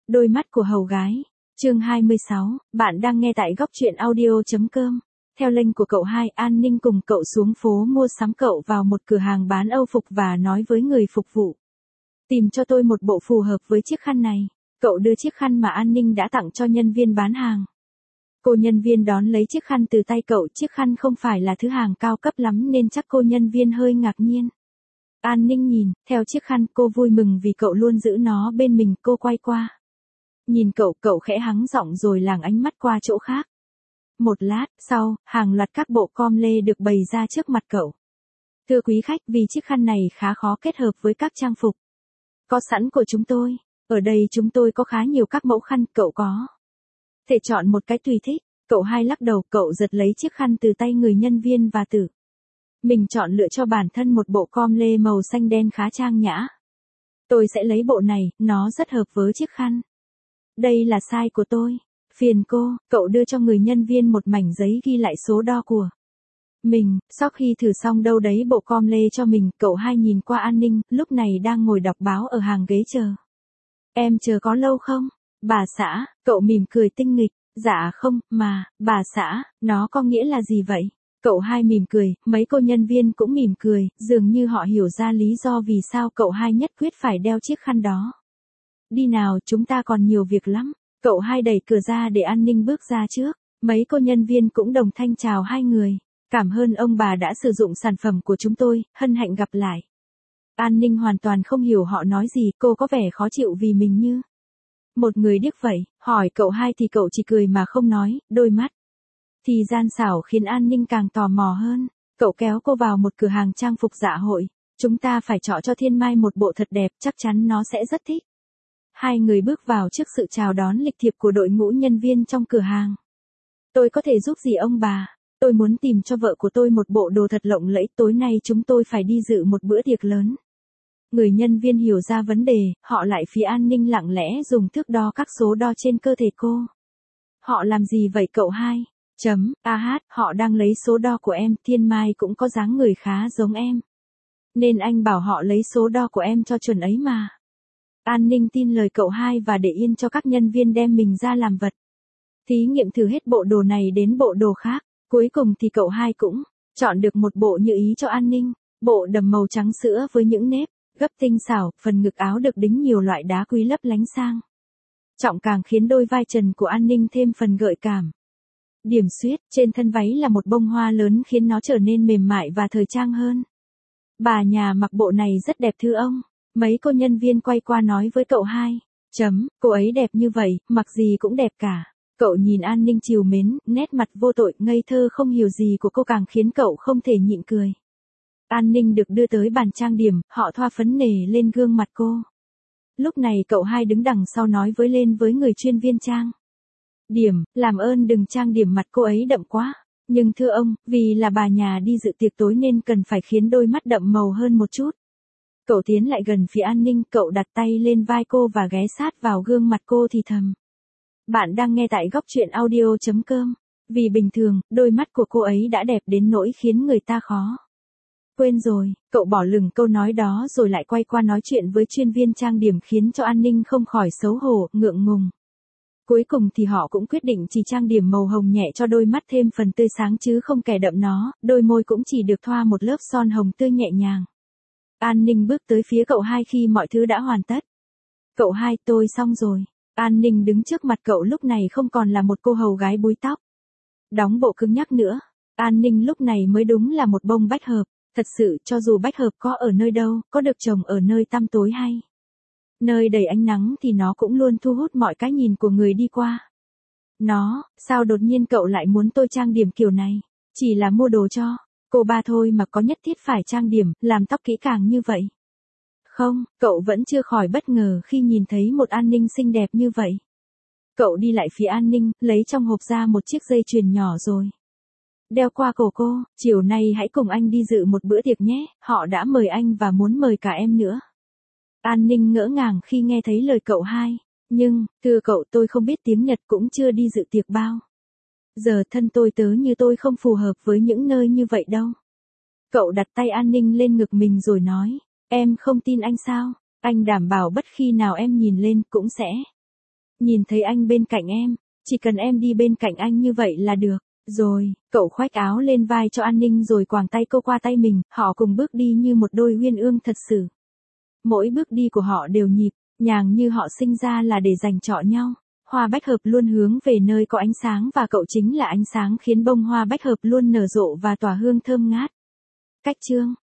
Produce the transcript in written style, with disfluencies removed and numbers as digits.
Đôi mắt của hầu gái. Chương 26, bạn đang nghe tại góc truyện audio.com. Theo link của cậu hai, An Ninh cùng cậu xuống phố mua sắm, cậu vào một cửa hàng bán Âu phục và nói với người phục vụ. Tìm cho tôi một bộ phù hợp với chiếc khăn này. Cậu đưa chiếc khăn mà An Ninh đã tặng cho nhân viên bán hàng. Cô nhân viên đón lấy chiếc khăn từ tay cậu, chiếc khăn không phải là thứ hàng cao cấp lắm nên chắc cô nhân viên hơi ngạc nhiên. An Ninh nhìn, theo chiếc khăn, cô vui mừng vì cậu luôn giữ nó bên mình, cô quay qua. Nhìn cậu khẽ hắng giọng rồi lảng ánh mắt qua chỗ khác. Một lát sau, hàng loạt các bộ com lê được bày ra trước mặt cậu. Thưa quý khách, vì chiếc khăn này khá khó kết hợp với các trang phục có sẵn của chúng tôi. Ở đây chúng tôi có khá nhiều các mẫu khăn, cậu có thể chọn một cái tùy thích. Cậu hai lắc đầu, cậu giật lấy chiếc khăn từ tay người nhân viên và tự mình chọn lựa cho bản thân một bộ com lê màu xanh đen khá trang nhã. Tôi sẽ lấy bộ này, nó rất hợp với chiếc khăn. Đây là size của tôi. Phiền cô. Cậu đưa cho người nhân viên một mảnh giấy ghi lại số đo của mình. Sau khi thử xong đâu đấy bộ com lê cho mình, cậu hai nhìn qua An Ninh, lúc này đang ngồi đọc báo ở hàng ghế chờ. Em chờ có lâu không? Bà xã. Cậu mỉm cười tinh nghịch. Dạ không, mà, bà xã, nó có nghĩa là gì vậy? Cậu hai mỉm cười, mấy cô nhân viên cũng mỉm cười, dường như họ hiểu ra lý do vì sao cậu hai nhất quyết phải đeo chiếc khăn đó. Đi nào, chúng ta còn nhiều việc lắm. Cậu hai đẩy cửa ra để An Ninh bước ra trước. Mấy cô nhân viên cũng đồng thanh chào hai người. Cảm ơn ông bà đã sử dụng sản phẩm của chúng tôi, hân hạnh gặp lại. An Ninh hoàn toàn không hiểu họ nói gì, cô có vẻ khó chịu vì mình như một người điếc vậy. Hỏi cậu hai thì cậu chỉ cười mà không nói, đôi mắt thì gian xảo khiến An Ninh càng tò mò hơn. Cậu kéo cô vào một cửa hàng trang phục dạ hội. Chúng ta phải chọn cho Thiên Mai một bộ thật đẹp, chắc chắn nó sẽ rất thích. Hai người bước vào trước sự chào đón lịch thiệp của đội ngũ nhân viên trong cửa hàng. Tôi có thể giúp gì ông bà? Tôi muốn tìm cho vợ của tôi một bộ đồ thật lộng lẫy, tối nay chúng tôi phải đi dự một bữa tiệc lớn. Người nhân viên hiểu ra vấn đề, họ lại phía An Ninh lặng lẽ dùng thước đo các số đo trên cơ thể cô. Họ làm gì vậy cậu hai? Họ đang lấy số đo của em, Thiên Mai cũng có dáng người khá giống em. Nên anh bảo họ lấy số đo của em cho chuẩn ấy mà. An Ninh tin lời cậu hai và để yên cho các nhân viên đem mình ra làm vật thí nghiệm thử hết bộ đồ này đến bộ đồ khác. Cuối cùng thì cậu hai cũng chọn được một bộ như ý cho An Ninh. Bộ đầm màu trắng sữa với những nếp gấp tinh xảo, phần ngực áo được đính nhiều loại đá quý lấp lánh sang trọng, càng khiến đôi vai trần của An Ninh thêm phần gợi cảm. Điểm xuyết, trên thân váy là một bông hoa lớn khiến nó trở nên mềm mại và thời trang hơn. Bà nhà mặc bộ này rất đẹp thưa ông. Mấy cô nhân viên quay qua nói với cậu hai. Cô ấy đẹp như vậy, mặc gì cũng đẹp cả. Cậu nhìn An Ninh trìu mến, nét mặt vô tội, ngây thơ không hiểu gì của cô càng khiến cậu không thể nhịn cười. An Ninh được đưa tới bàn trang điểm, họ thoa phấn nề lên gương mặt cô. Lúc này cậu hai đứng đằng sau nói với người chuyên viên trang điểm, làm ơn đừng trang điểm mặt cô ấy đậm quá. Nhưng thưa ông, vì là bà nhà đi dự tiệc tối nên cần phải khiến đôi mắt đậm màu hơn một chút. Cậu tiến lại gần phía An Ninh, cậu đặt tay lên vai cô và ghé sát vào gương mặt cô thì thầm. Bạn đang nghe tại góc truyện audio.com. Vì bình thường, đôi mắt của cô ấy đã đẹp đến nỗi khiến người ta khó quên rồi. Cậu bỏ lửng câu nói đó rồi lại quay qua nói chuyện với chuyên viên trang điểm khiến cho An Ninh không khỏi xấu hổ, ngượng ngùng. Cuối cùng thì họ cũng quyết định chỉ trang điểm màu hồng nhẹ cho đôi mắt thêm phần tươi sáng chứ không kẻ đậm nó, đôi môi cũng chỉ được thoa một lớp son hồng tươi nhẹ nhàng. An Ninh bước tới phía cậu hai khi mọi thứ đã hoàn tất. Cậu hai, tôi xong rồi. An Ninh đứng trước mặt cậu lúc này không còn là một cô hầu gái búi tóc đóng bộ cứng nhắc nữa. An Ninh lúc này mới đúng là một bông bách hợp. Thật sự, cho dù bách hợp có ở nơi đâu, có được trồng ở nơi tăm tối hay nơi đầy ánh nắng thì nó cũng luôn thu hút mọi cái nhìn của người đi qua. Sao đột nhiên cậu lại muốn tôi trang điểm kiểu này? Chỉ là mua đồ cho cô ba thôi mà có nhất thiết phải trang điểm, làm tóc kỹ càng như vậy? Không, cậu vẫn chưa khỏi bất ngờ khi nhìn thấy một An Ninh xinh đẹp như vậy. Cậu đi lại phía An Ninh, lấy trong hộp ra một chiếc dây chuyền nhỏ rồi đeo qua cổ cô. Chiều nay hãy cùng anh đi dự một bữa tiệc nhé, họ đã mời anh và muốn mời cả em nữa. An Ninh ngỡ ngàng khi nghe thấy lời cậu hai. Nhưng, thưa cậu, tôi không biết tiếng Nhật cũng chưa đi dự tiệc bao giờ, thân tôi tớ như tôi không phù hợp với những nơi như vậy đâu. Cậu đặt tay An Ninh lên ngực mình rồi nói. Em không tin anh sao? Anh đảm bảo bất khi nào em nhìn lên cũng sẽ Nhìn thấy anh bên cạnh em, chỉ cần em đi bên cạnh anh như vậy là được. Rồi, cậu khoác áo lên vai cho An Ninh rồi quàng tay cô qua tay mình, họ cùng bước đi như một đôi uyên ương thật sự. Mỗi bước đi của họ đều nhịp, nhàng như họ sinh ra là để dành trọ nhau. Hoa bách hợp luôn hướng về nơi có ánh sáng và cậu chính là ánh sáng khiến bông hoa bách hợp luôn nở rộ và tỏa hương thơm ngát. Cách chương